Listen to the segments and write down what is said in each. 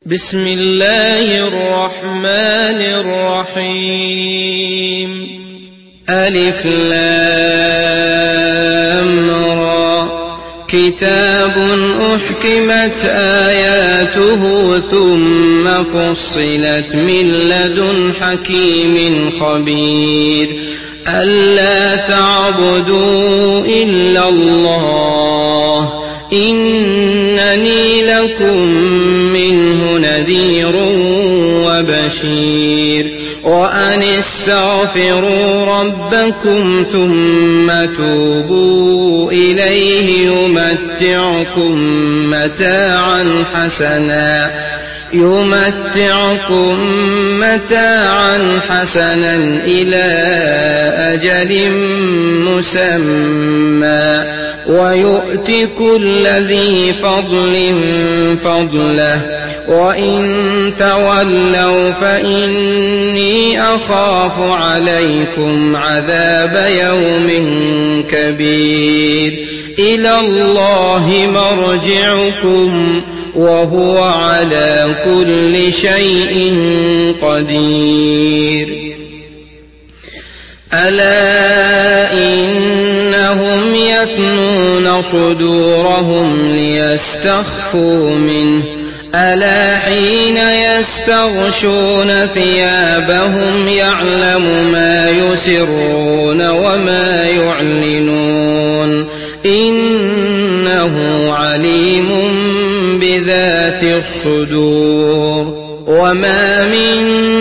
بسم الله الرحمن الرحيم ألف لام را كتاب أحكمت آياته ثم فصلت من لدن حكيم خبير ألا تعبدوا إلا الله إنني لكم منه نذير وبشير وأن استغفروا ربكم ثم توبوا إليه يمتعكم متاعا حسنا إلى أجل مسمى ويؤت كل ذي فضل فضله وإن تولوا فإني أخاف عليكم عذاب يوم كبير إلى الله مرجعكم وهو على كل شيء قدير ألا إنهم يثنون صدورهم ليستخفوا منه ألا حين يستغشون ثيابهم يعلم ما يسرون وما يعلنون إنه عليم بذات الصدور وما من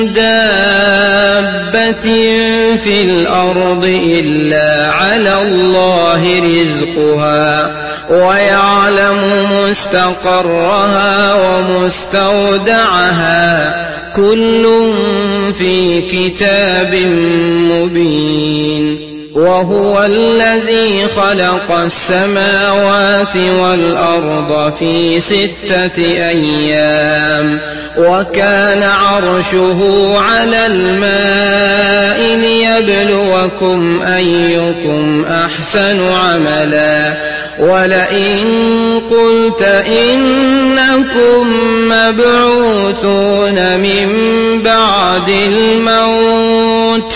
دابة في الأرض إلا على الله رزقها ويعلم مستقرها ومستودعها كل في كتاب مبين وهو الذي خلق السماوات والأرض في 6 أيام وكان عرشه على الماء ليبلوكم أيكم أحسن عملا ولئن قلت إنكم مبعوثون من بعد الموت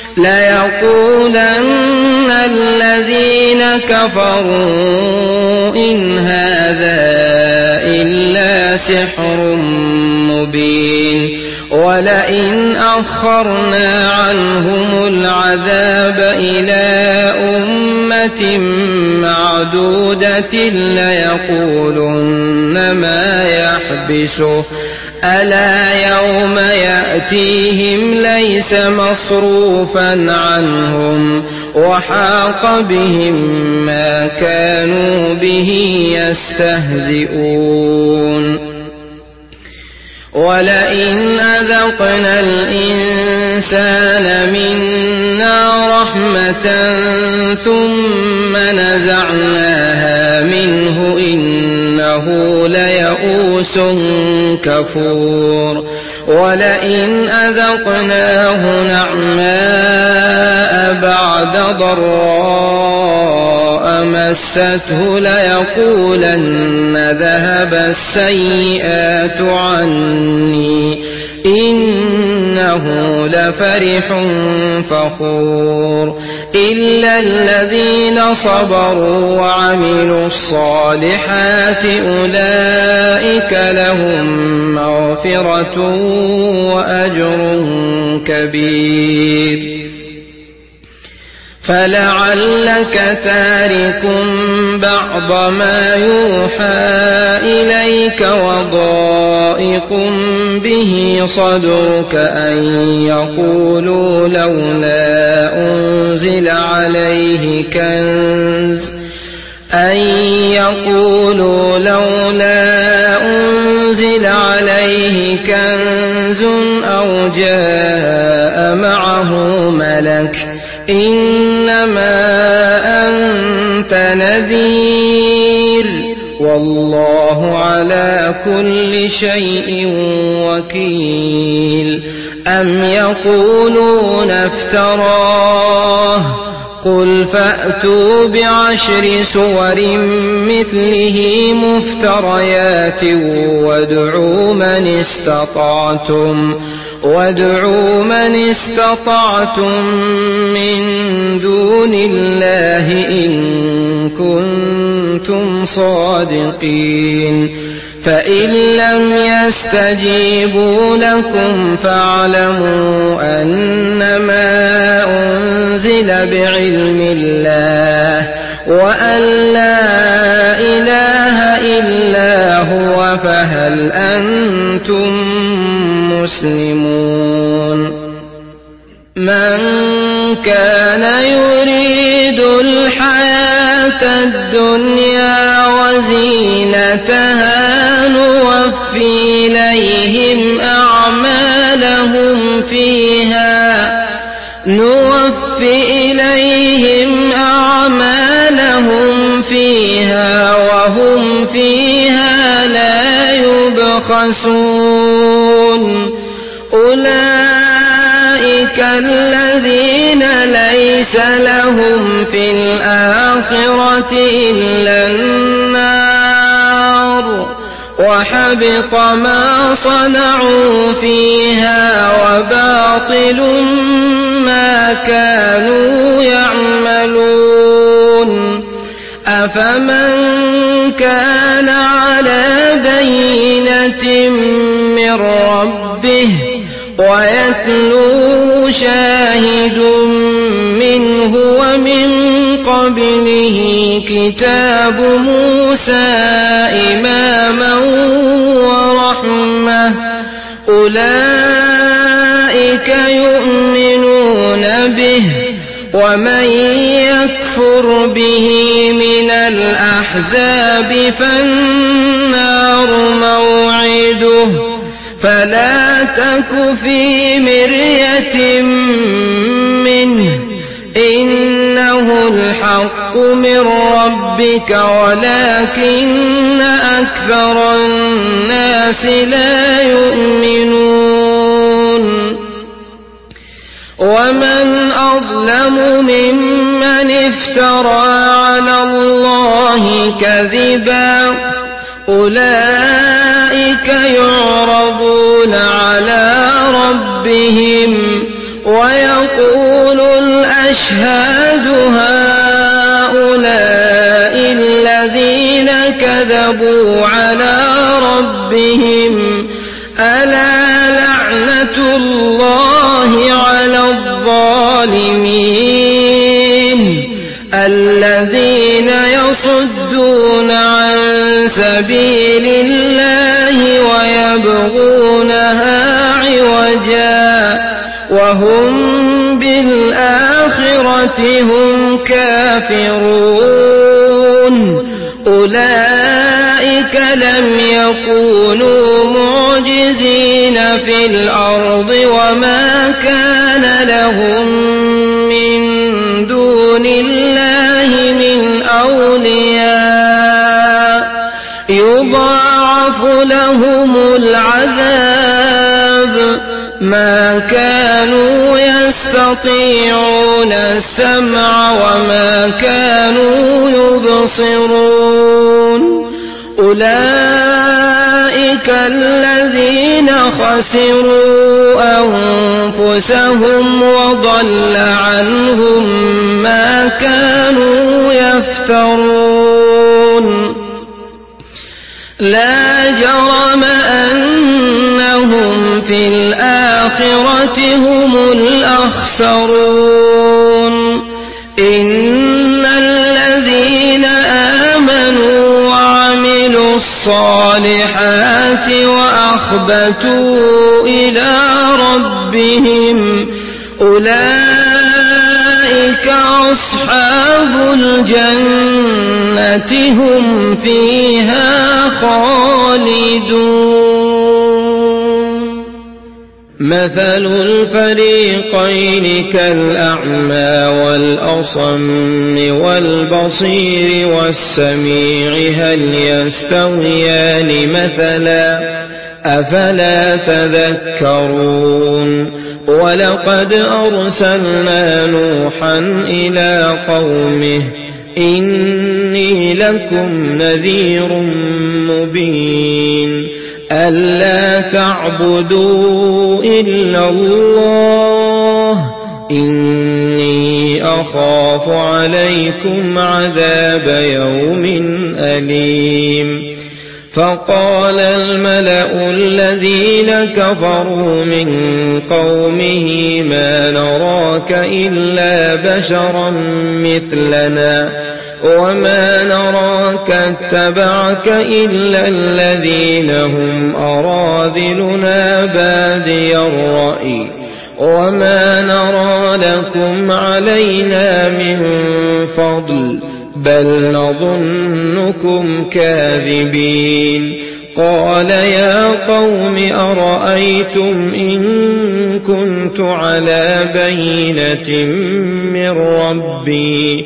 ليقولن الذين كفروا إن هذا إلا سحر مبين ولئن أخرنا عنهم العذاب إلى أمة معدودة ليقولن ما يحبسه ألا يوم يأتيهم ليس مصروفا عنهم وحاق بهم ما كانوا به يستهزئون ولئن أذقنا الإنسان منا رحمة ثم نزعناها منه إنه ليئوس كفور ولئن أذقناه نعماء بعد ضراء مسته ليقولن ذهب السيئات عني إنه لفرح فخور إلا الذين صبروا وعملوا الصالحات أولئك لهم مغفرة وأجر كبير فلعلك تارك بعض ما يوحى إليك وضائق به صدرك أن يقولوا لولا أنزل عليه كنز أو جاء معه ملك إنما أنت نذير والله على كل شيء وكيل أم يقولون افتراه قل فأتوا ب10 سور مثله مفتريات وادعوا من استطعتم من دون الله إن كنتم صادقين فإن لم يستجيبوا لكم فاعلموا أنما أنزل بعلم الله وأن لا إله إلا هو فهل أنتم مسلمون من كان يريد الحياة الدنيا وزينتها نوفي إليهم أعمالهم فيها وهم فيها لا يبخسون أولئك الذين ليس لهم في الآخرة إلا النار وحبط ما صنعوا فيها وباطل ما كانوا يعملون أفمن كان على بينة من ربه ويتلوه شاهد منه ومن قبله كتاب موسى إماما ورحمة أولئك يؤمنون به ومن يكفر به من الأحزاب فالنار موعده فلا تك في مرية منه إنه الحق من ربك ولكن أكثر الناس لا يؤمنون ومن أظلم ممن افترى على الله كذبا أولئك يعرضون على ربهم ويقول الأشهاد هؤلاء الذين كذبوا على ربهم ألا لعنة الله على الظالمين الذين يصدون عن سبيل الله ويبغونها عوجا وهم بالآخرة هم كافرون أولئك لم يكونوا معجزين في الأرض وما كان لهم من دون الله من أولياء يضاعف لهم العذاب ما كانوا يستطيعون السمع وما كانوا يبصرون أولئك الذين خسروا أنفسهم وضل عنهم ما كانوا يفترون لا جرم أنهم في الآخرة هم الأخسرون إن الذين آمنوا وعملوا الصالحات وأخبتوا إلى ربهم أولئك أصحاب الجنة هم فيها خالدون مثل الفريقين كالأعمى والأصم والبصير والسميع هل يستويان مثلا أفلا تذكرون ولقد أرسلنا نوحا إلى قومه إني لكم نذير مبين ألا تعبدوا إلا الله إني أخاف عليكم عذاب يوم أليم فقال الملأ الذين كفروا من قومه ما نراك إلا بشرا مثلنا وما نراك اتبعك إلا الذين هم أراذلنا بادي الرأي وما نرى لكم علينا من فضل بل نظنكم كاذبين قال يا قوم أرأيتم إن كنت على بينة من ربي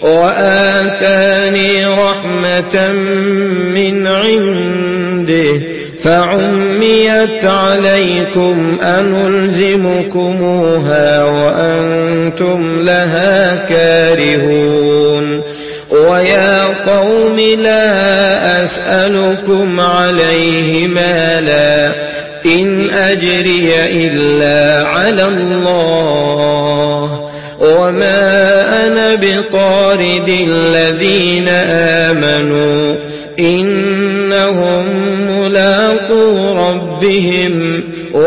وآتاني رحمة من عنده فعميت عليكم أنلزمكموها وأنتم لها كارهون ويا قوم لا أسألكم عليه مالا إن أجري إلا على الله وما أنا بطارد الذين آمنوا إنهم ملاقو ربهم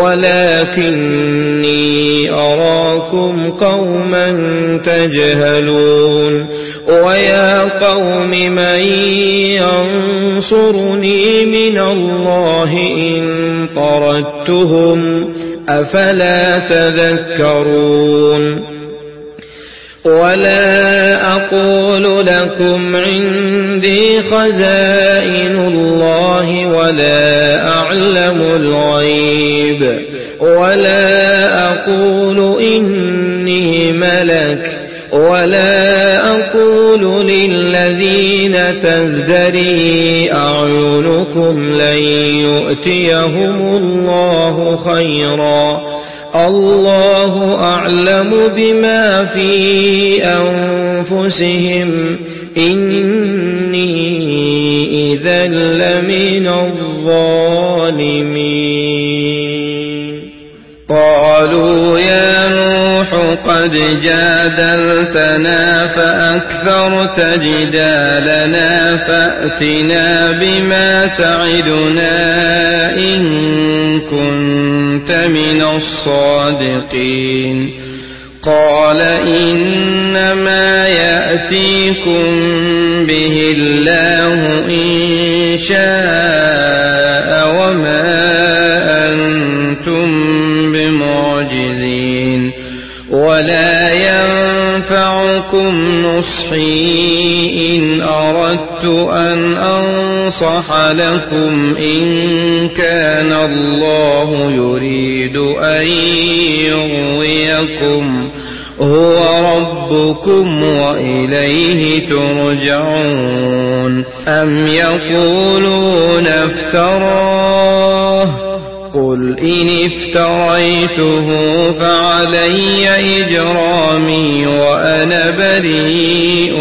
ولكني أراكم قوما تجهلون ويا قوم من ينصرني من الله إن طردتهم أفلا تذكرون ولا أقول لكم عندي خزائن الله ولا أعلم الغيب ولا أقول إني ملك ولا أقول للذين تزدري أعينكم لن يؤتيهم الله خيرا الله أعلم بما في أنفسهم إني إذا لمن الظالمين قالوا يا نوح قد جادلتنا فأكثرت جدالنا فأتنا بما تعدنا إن كنت من الصادقين قال إنما يأتيكم به الله إن شاء وما أنتم بمعجزين ولا ينفعكم نصحي إن أردت أن أنصح لكم إن كان الله يريد أن يغويكم هو ربكم وإليه ترجعون أم يقولون افتراه قل إن افتريته فعلي إجرامي وأنا بريء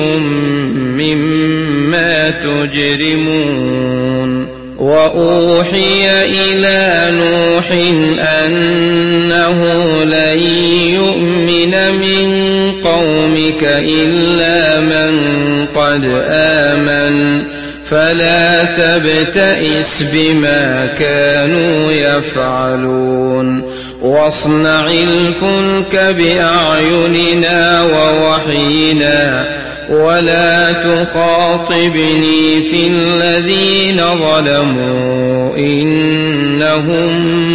مما تجرمون وأوحي إلى نوح أنه لن يؤمن من قومك إلا من قد آمن فلا تبتئس بما كانوا يفعلون واصنع الفلك بأعيننا ووحينا ولا تخاطبني في الذين ظلموا إنهم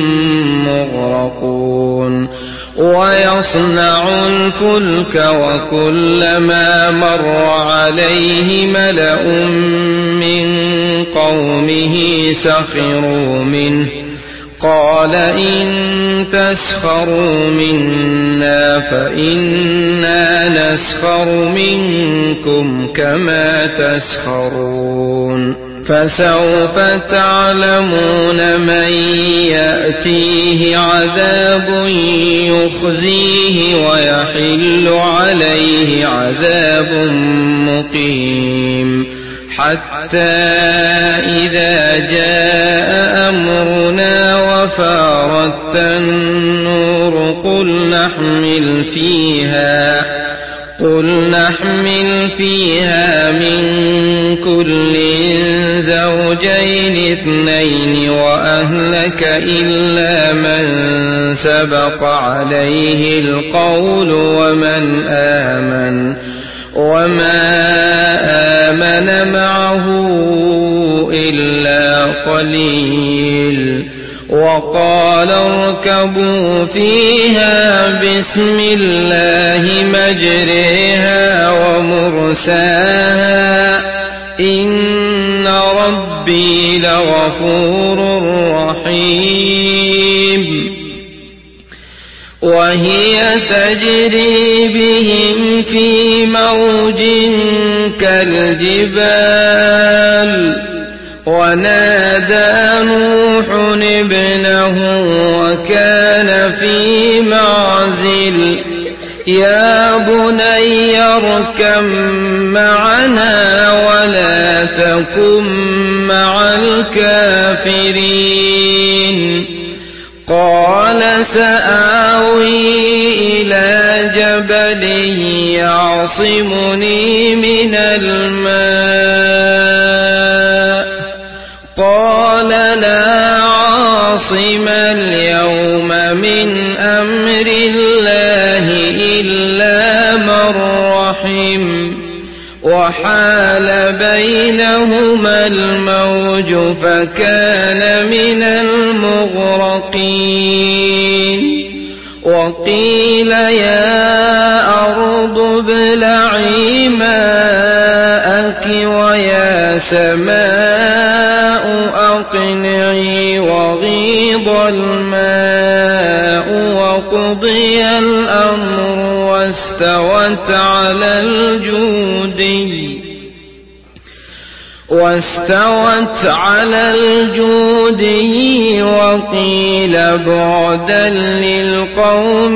مغرقون ويصنع الفلك وكلما مر عليه ملأ من قومه سخروا منه قال إن تسخروا منا فإنا نسخر منكم كما تسخرون فسوف تعلمون من يأتيه عذاب يخزيه ويحل عليه عذاب مقيم حتى إذا جاء أمرنا وفارت النور قل نحمل فيها من كل زوجين اثنين وأهلك إلا من سبق عليه القول وما آمن معه إلا قليل وقال اركبوا فيها بسم الله مجريها ومرساها إن ربي لغفور رحيم وهي تجري بهم في موج كالجبال ونادى نوح ابنه وكان في معزل يا بني اركب معنا ولا تكن مع الكافرين قال سآوي إلى جبل يعصمني من الماء قال لا عاصم اليوم من أمر الله إلا من رحم وحال بينهما الموج فكان من المغرقين وقيل يا أرض ابلعي ماءك ويا سماء أقلعي وغيض الماء وقضي الأمر واستوت على الجودي وقيل بعدا للقوم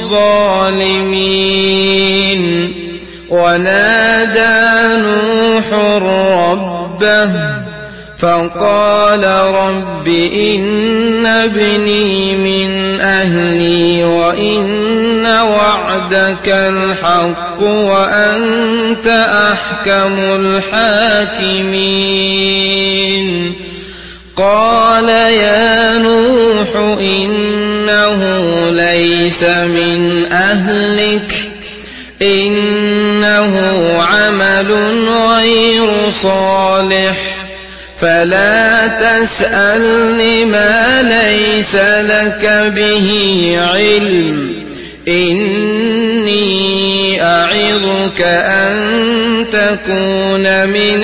الظالمين ونادى نوح ربه فقال رب إن ابني من أهلي وإن وعدك الحق وأنت أحكم الحاكمين قال يا نوح إنه ليس من أهلك إنه عمل غير صالح فلا تسألني ما ليس لك به علم إني أعظك أن تكون من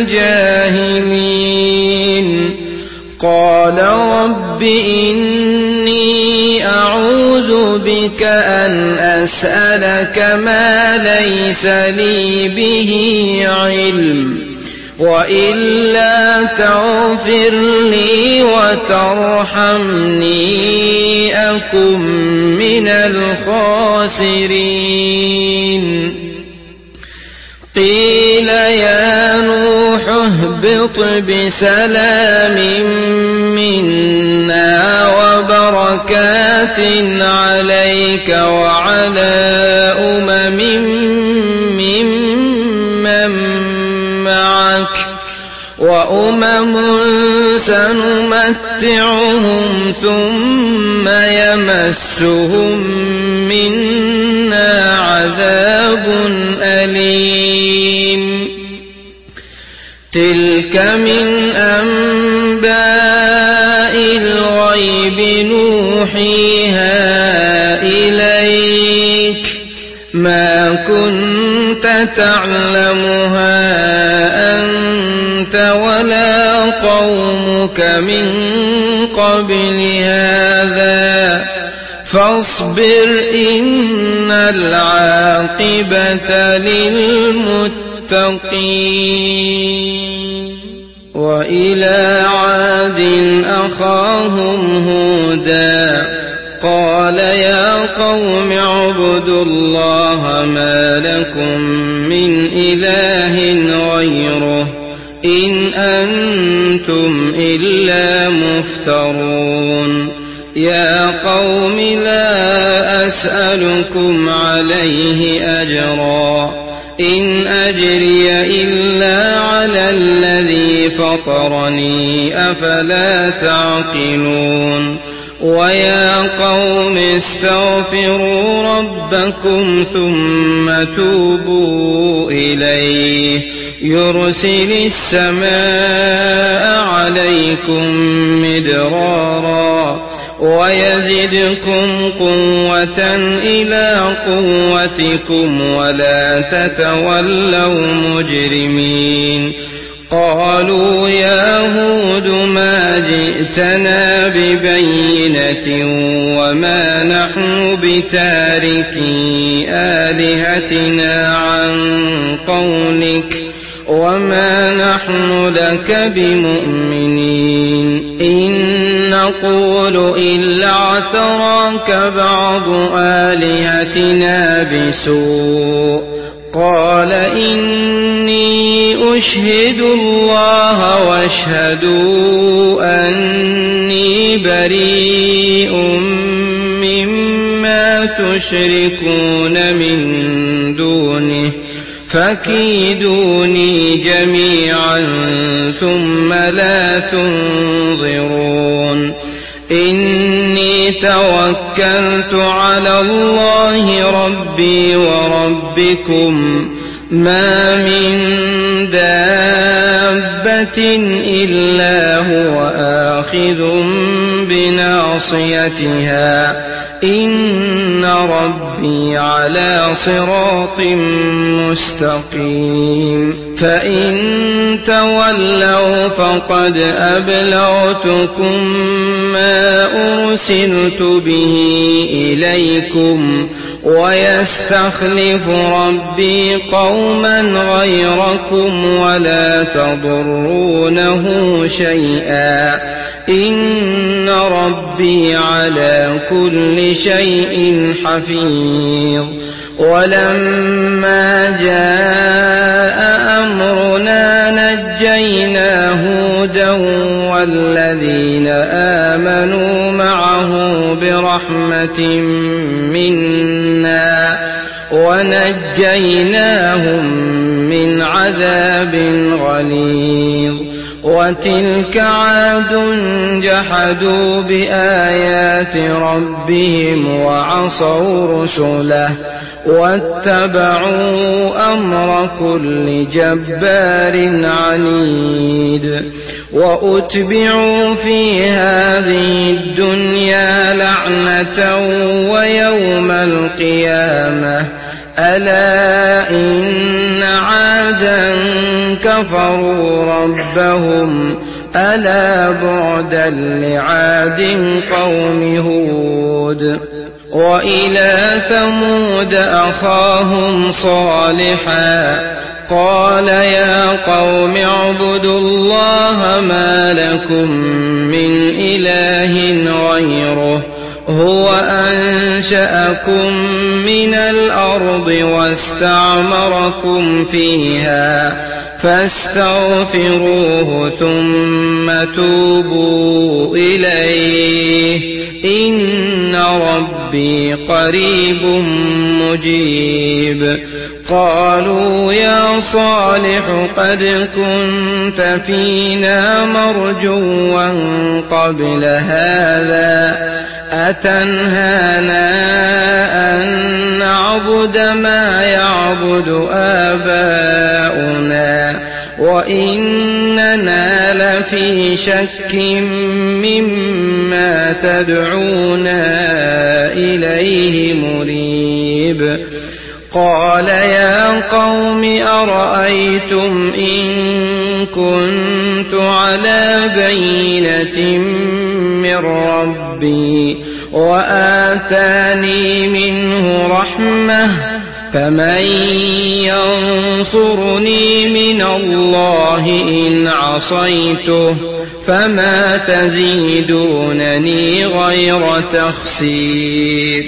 الجاهلين قال رب إني أعوذ بك أن أسألك ما ليس لي به علم وإلا تغفر لي وترحمني أكن من الخاسرين قيل يا نوح اهبط بسلام منا وبركات عليك وعلى أمم ممن معك وأمم سنمتعهم ثم يمسهم منا عذاب أليم تلك من أنباء الغيب نوحيها إليك ما كنت تعلمها أنت ولا قومك من قبل هذا فاصبر إن العاقبة للمتقين وإلى عاد أخاهم هودا قال يا قوم اعبدوا الله ما لكم من إله غيره إن أنتم إلا مفترون يا قوم لا أسألكم عليه أجرا إن أجري إلا على الذي فطرني أفلا تعقلون ويا قوم استغفروا ربكم ثم توبوا إليه يرسل السماء عليكم مدرارا ويزدكم قوة إلى قوتكم ولا تتولوا مجرمين قالوا يا هود ما جئتنا ببينة وما نحن بتاركي آلهتنا عن قولك وما نحن لك بمؤمنين إن نقول إلا اعتراك بعض آلهتنا بسوء قال إني أشهد الله واشهدوا أني بريء مما تشركون من دونه فكيدوني جميعا ثم لا تنظرون إني توكلت على الله ربي وربكم ما من دابة إلا هو آخذ بناصيتها إن ربي على صراط مستقيم فإن تولوا فقد أبلغتكم ما أرسلت به إليكم ويستخلف ربي قوما غيركم ولا تضرونه شيئا إن ربي على كل شيء حفيظ ولما جاء أمرنا نجينا هودا والذين آمنوا معه برحمة منا ونجيناهم من عذاب غليظ وتلك عاد جحدوا بآيات ربهم وعصوا رسله واتبعوا أمر كل جبار عنيد وأتبعوا في هذه الدنيا لعنة ويوم القيامة ألا إن عادا كفروا ربهم ألا بعدا لعاد قوم هود وإلى ثمود أخاهم صالحا قال يا قوم اعبدوا الله ما لكم من إله غيره هو أنشأكم من الأرض واستعمركم فيها فاستغفروه ثم توبوا إليه إن ربي قريب مجيب قالوا يا صالح قد كنت فينا مرجوا قبل هذا أتنهانا أن نعبد ما يعبد آباؤنا وإننا لفي شك مما تدعونا إليه مريب قال يا قوم أرأيتم إن كنت على بينة من ربي وآتاني منه رحمة فمن ينصرني من الله إن عصيته فما تزيدونني غير تخسير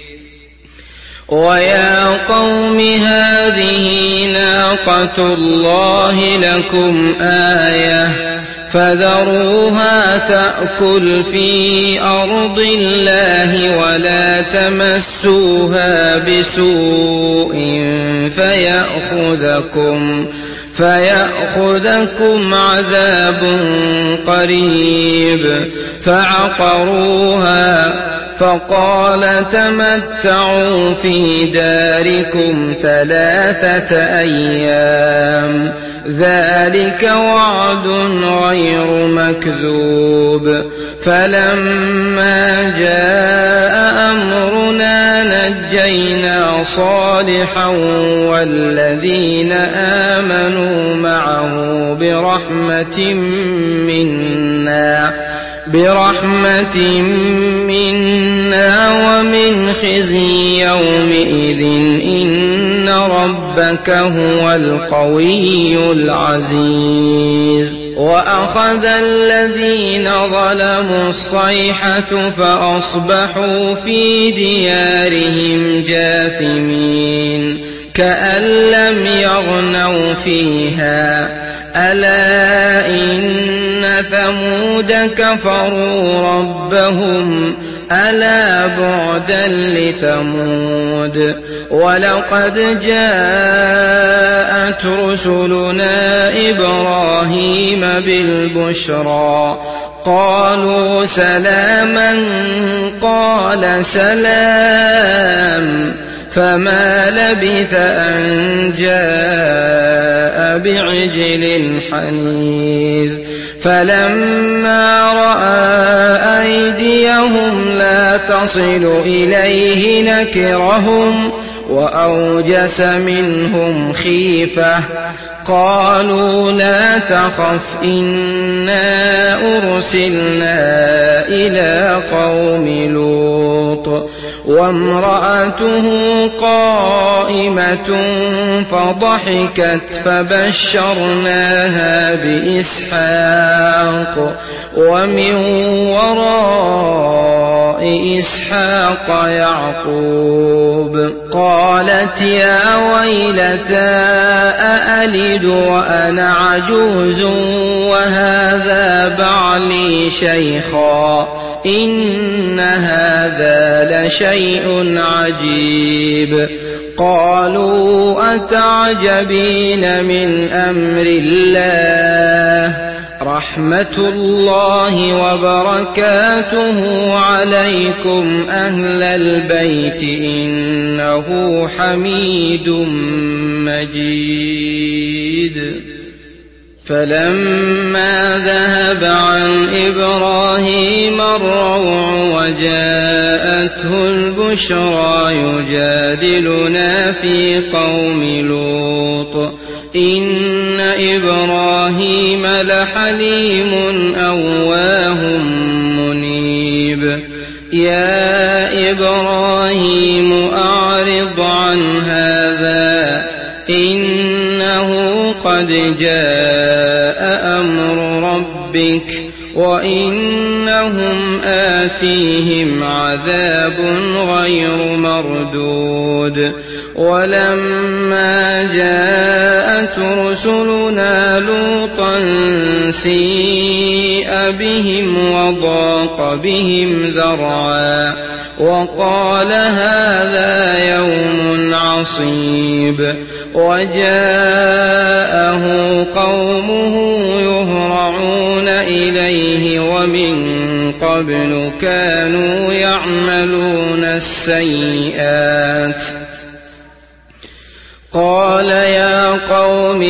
ويا قوم هذه ناقة الله لكم آية فذروها تأكل في أرض الله ولا تمسوها بسوء فيأخذكم عذاب قريب فعقروها فقال تمتعوا في داركم 3 أيام ذلك وعد غير مكذوب فلما جاء أمرنا نجينا صالحا والذين آمنوا معه برحمة منا ومن خزي يومئذ إن ربك هو القوي العزيز وأخذ الذين ظلموا الصيحة فأصبحوا في ديارهم جاثمين كأن لم يغنوا فيها ألا إن ثمود كفروا ربهم ألا بعدا لثمود ولقد جاءت رسلنا إبراهيم بالبشرى قالوا سلاما قال سلام فما لبث أن جاء بعجل حنيذ فلما رأى أيديهم لا تصل إليه نكرهم وأوجس منهم خيفة قالوا لا تخف إنا أرسلنا إلى قوم لوط وامرأته قائمة فضحكت فبشرناها بإسحاق ومن وراء إسحاق يعقوب قالت يا ويلتى أألد وأنا عجوز وهذا بعلي شيخا إن هذا لشيء عجيب قالوا أتعجبين من أمر الله رحمة الله وبركاته عليكم أهل البيت إنه حميد مجيد فلما ذهب عن إبراهيم الروع وجاءته البشرى يجادلنا في قوم لوط إن إبراهيم لحليم أواه منيب يا إبراهيم أعرض عن هذا إنه قد جاء أمر ربك وإنهم آتيهم عذاب غير مردود ولما جاءت رسلنا لوطا سيء بهم وضاق بهم ذرعا وقال هذا يوم عصيب وجاءه قومه يهرعون إليه ومن قبل كانوا يعملون السيئات قال يا قوم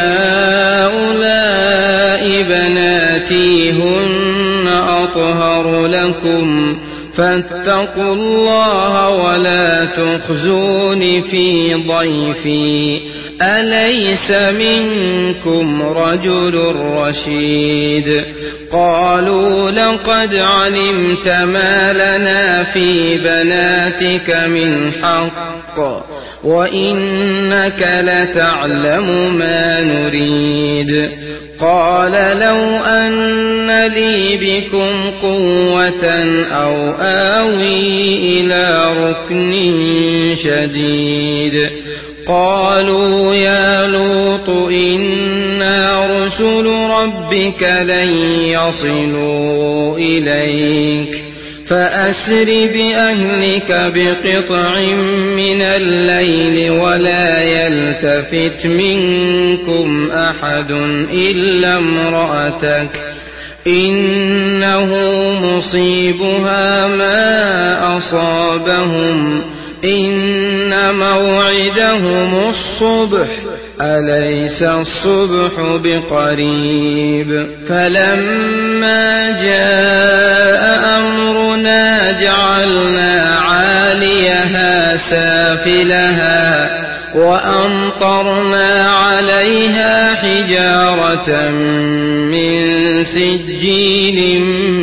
هؤلاء بناتي هن أطهر لكم فاتقوا الله ولا تخزون في ضيفي أليس منكم رجل رشيد قالوا لقد علمت ما لنا في بناتك من حق وإنك لتعلم ما نريد. قال لو أن لي بكم قوة أو آوي إلى ركن شديد. قالوا يا لوط إنا رسل ربك لن يصلوا إليك فأسر بأهلك بقطع من الليل ولا يلتفت منكم أحد إلا امرأتك إنه مصيبها ما أصابهم إن موعدهم الصبح أليس الصبح بقريب. فلما جاء أمرنا جعلنا عاليها سافلها وأمطرنا عليها حجارة من سجيل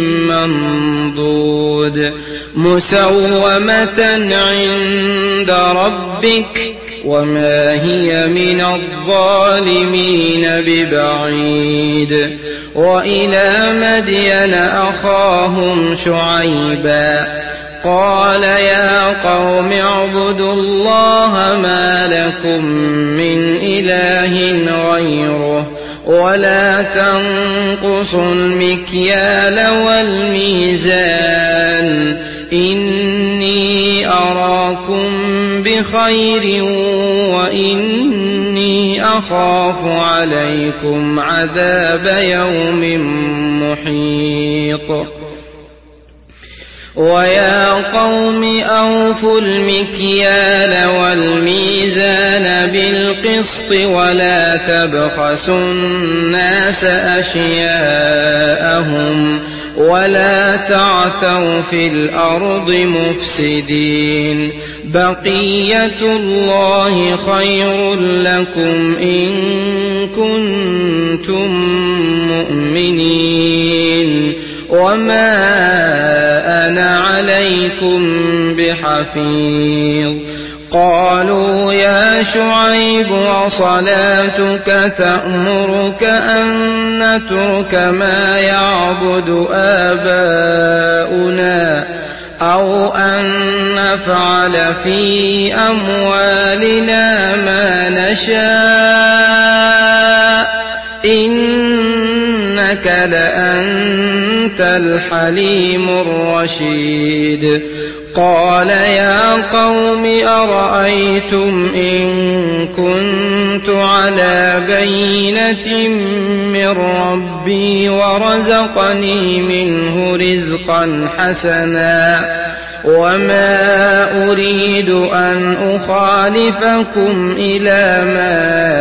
منضود مسومة عند ربك وما هي من الظالمين ببعيد. وإلى مدين أخاهم شعيبا قال يا قوم اعبدوا الله ما لكم من إله غيره ولا تنقصوا المكيال والميزان إني أراكم بخير وإني أخاف عليكم عذاب يوم محيط. ويا قوم أوفوا المكيال والميزان بالقسط ولا تبخسوا الناس أشياءهم ولا تعثوا في الأرض مفسدين. بقية الله خير لكم إن كنتم مؤمنين وما أنا عليكم بحفيظ. قالوا يا شعيب وصلاتك تأمرك أن نترك ما يعبد آباؤنا أو أن نفعل في أموالنا ما نشاء إنك لأنت الحليم الرشيد. قال يا قوم أرأيتم إن كنت على بينة من ربي ورزقني منه رزقا حسنا وما أريد أن أخالفكم إلى ما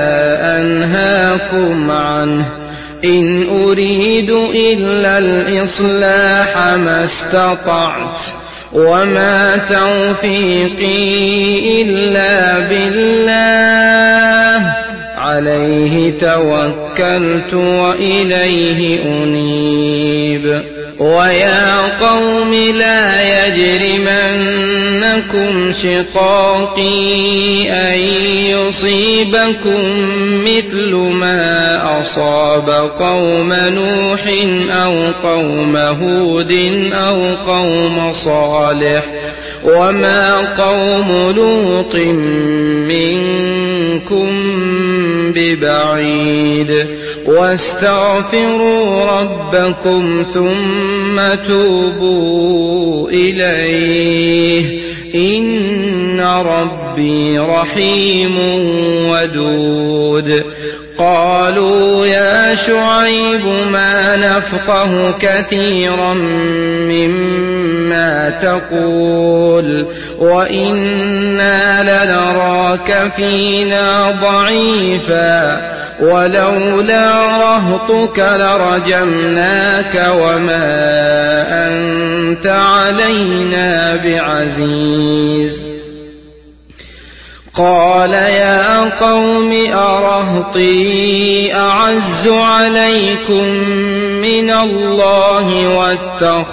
أنهاكم عنه إن أريد إلا الإصلاح ما استطعت وما توفيقي إلا بالله عليه توكلت وإليه أنيب. ويا قوم لا يجرمنكم شقاقي أن يصيبكم مثل ما أصاب قوم نوح أو قوم هود أو قوم صالح وما قوم لوط منكم ببعيد. واستغفروا ربكم ثم توبوا إليه إن ربي رحيم ودود. قالوا يا شعيب ما نفقه كثيرا مما تقول وإنا لنراك فينا ضعيفا ولولا رهطك لرجمناك وما أنت علينا بعزيز. قال يا قوم أرهطي أعز عليكم من الله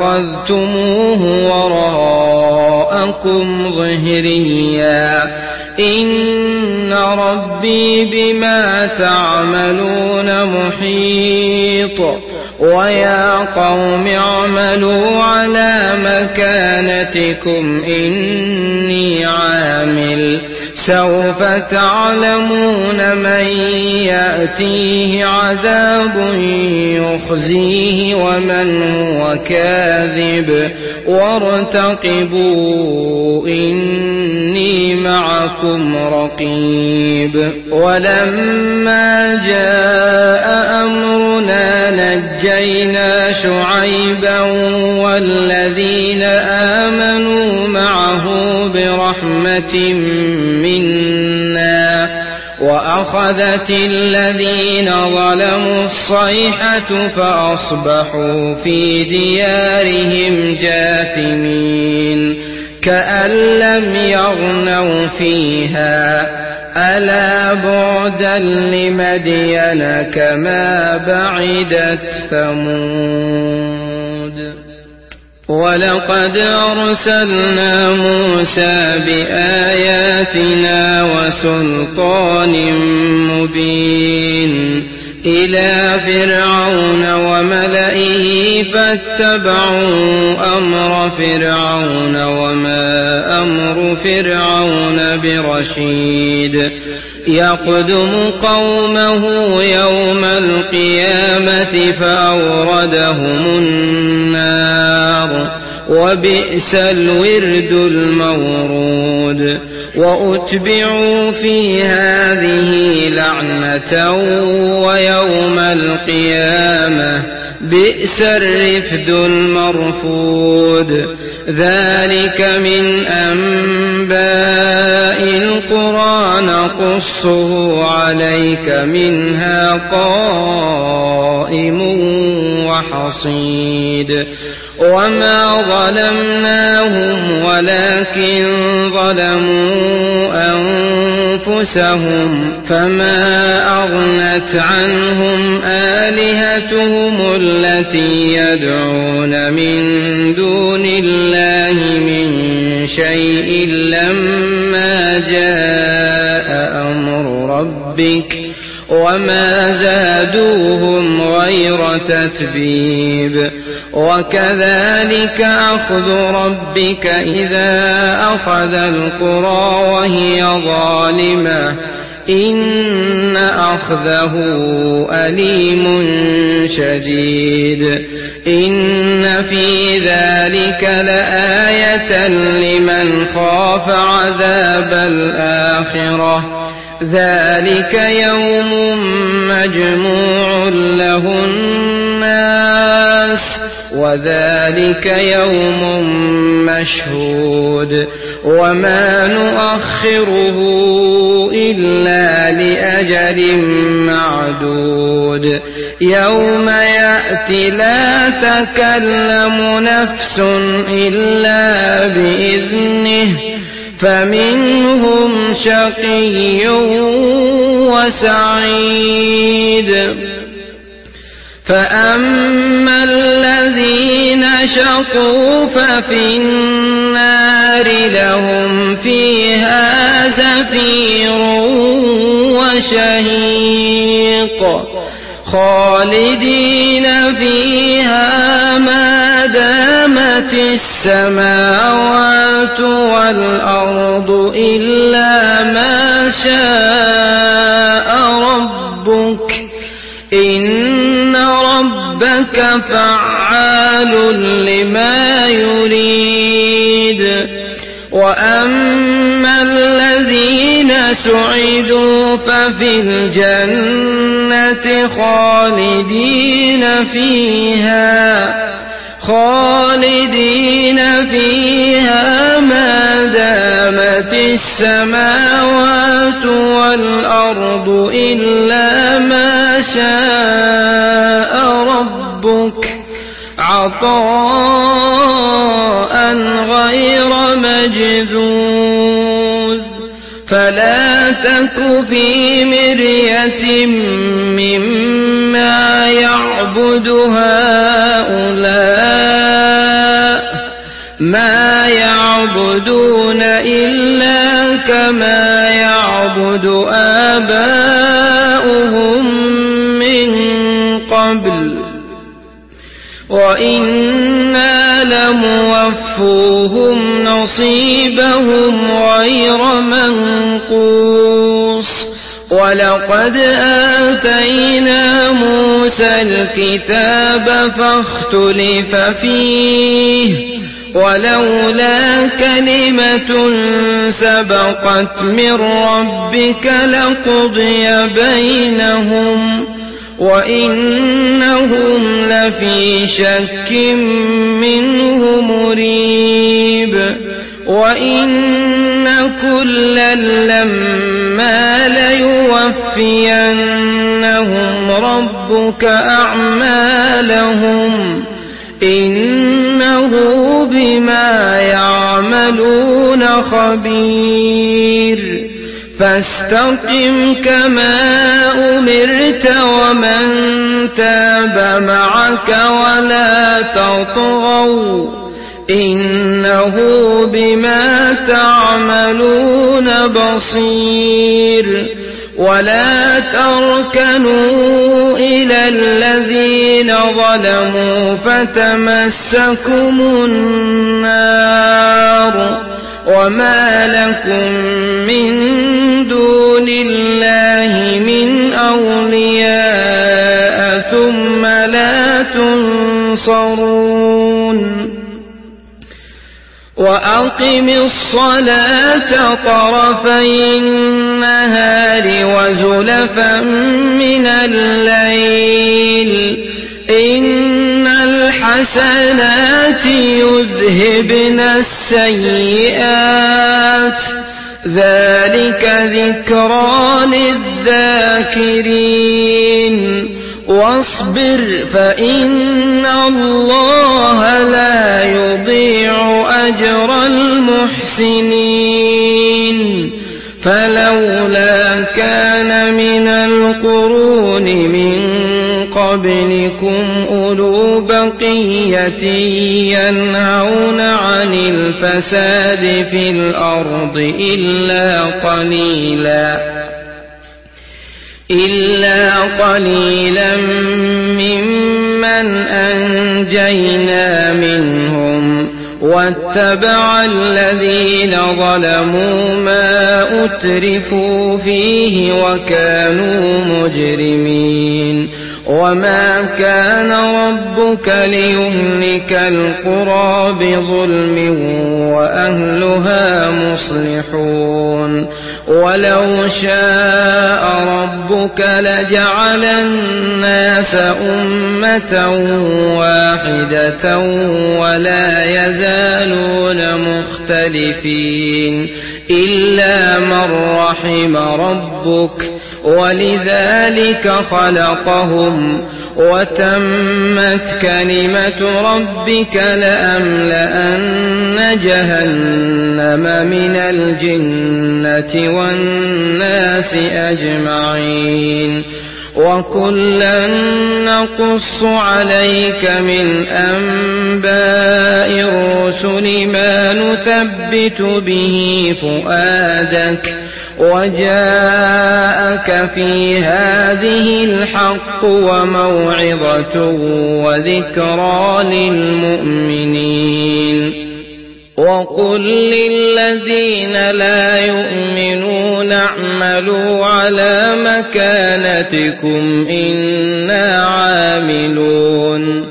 واتخذتموه وراءكم ظهريا إن ربي بما تعملون محيط ويا قوم اعملوا على مكانتكم إني عامل سوف تعلمون من يأتيه عذاب يخزيه ومن هو كاذب وارتقبوا إني معكم رقيب ولما جاء أمرنا نجينا شعيبا والذين آمنوا معه برحمة منا وأخذت الذين ظلموا الصيحة فأصبحوا في ديارهم جاثمين كأن لم يغنوا فيها ألا بعدا لمدين كما بعدت ثمود ولقد أرسلنا موسى بآياتنا وسلطان مبين إلى فرعون وملئه فاتبعوا أمر فرعون وما أمر فرعون برشيد يقدم قومه يوم القيامة فأوردهم النار وبئس الورد المورود وأتبعوا في هذه لعنة ويوم القيامة بئس الرفد المرفود ذلك من أنباء القرى نقصه عليك منها قائم وحصيد وما ظلمناهم ولكن ظلموا أنفسهم فما أغنت عنهم آلهتهم التي يدعون من دون الله من شيء لما جاء أمر ربك وما زادوهم غير تتبيب وكذلك أخذ ربك إذا أخذ القرى وهي ظالمة إن أخذه أليم شديد إن في ذلك لآية لمن خاف عذاب الآخرة ذلك يوم مجموع له الناس وذلك يوم مشهود وما نؤخره إلا لأجل معدود يوم يأتي لا تكلم نفس إلا بإذنه فمنهم شقي وسعيد فأما الذين شقوا ففي النار لهم فيها زفير وشهيق خالدين فيها ما دامت السماوات والأرض إلا ما شاء ربك إن ربك فعال لما يريد وأما الذين سعدوا ففي الجنة خالدين فيها ما دامت السماوات والأرض إلا ما شاء ربك عطاء غير مجذوذ فلا تك في مرية مما يعبد هؤلاء ما يعبدون إلا كما يعبد آباؤهم من قبل وإنا لموفوهم نصيبهم غير منقوص ولقد آتينا موسى الكتاب فاختلف فيه ولولا كلمة سبقت من ربك لقضي بينهم وإنهم لفي شك منه مريب وإن كلا لما ليوفينهم ربك أعمالهم إنه بما يعملون خبير فاستقم كما أمرت ومن تاب معك ولا تطغوا إنه بما تعملون بصير ولا تركنوا إلى الذين ظلموا فتمسكم النار وما لكم من دون الله من أولياء ثم لا تنصرون وأقم الصلاة طرفي النهار وزلفا من الليل إن الحسنات يذهبن السيئات ذلك ذكرى للذاكرين واصبر فإن الله لا يضيع أجر المحسنين فلولا كان من القرون من قبلكم أولو بقية ينهون عن الفساد في الأرض إلا قليلا ممن أنجينا منهم واتبع الذين ظلموا ما أترفوا فيه وكانوا مجرمين وما كان ربك ليهلك القرى بظلم وأهلها مصلحون ولو شاء ربك لجعل الناس أمة واحدة ولا يزالون مختلفين إلا من رحم ربك ولذلك خلقهم وتمت كلمة ربك لأملأن جهنم من الجنة والناس أجمعين وكلا نقص عليك من أنباء الرسل ما نثبت به فؤادك وجاءك في هذه الحق وموعظة وذكرى للمؤمنين وقل للذين لا يؤمنون اعملوا على مكانتكم إنا عاملون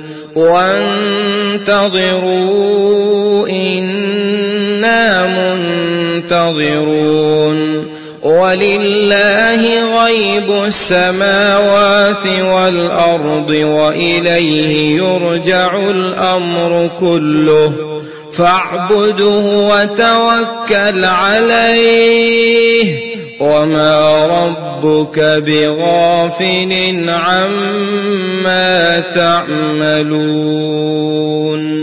وانتظروا إنا منتظرون ولله غيب السماوات والأرض وإليه يرجع الأمر كله فاعبده وتوكل عليه وما ربك بغافل عما تعملون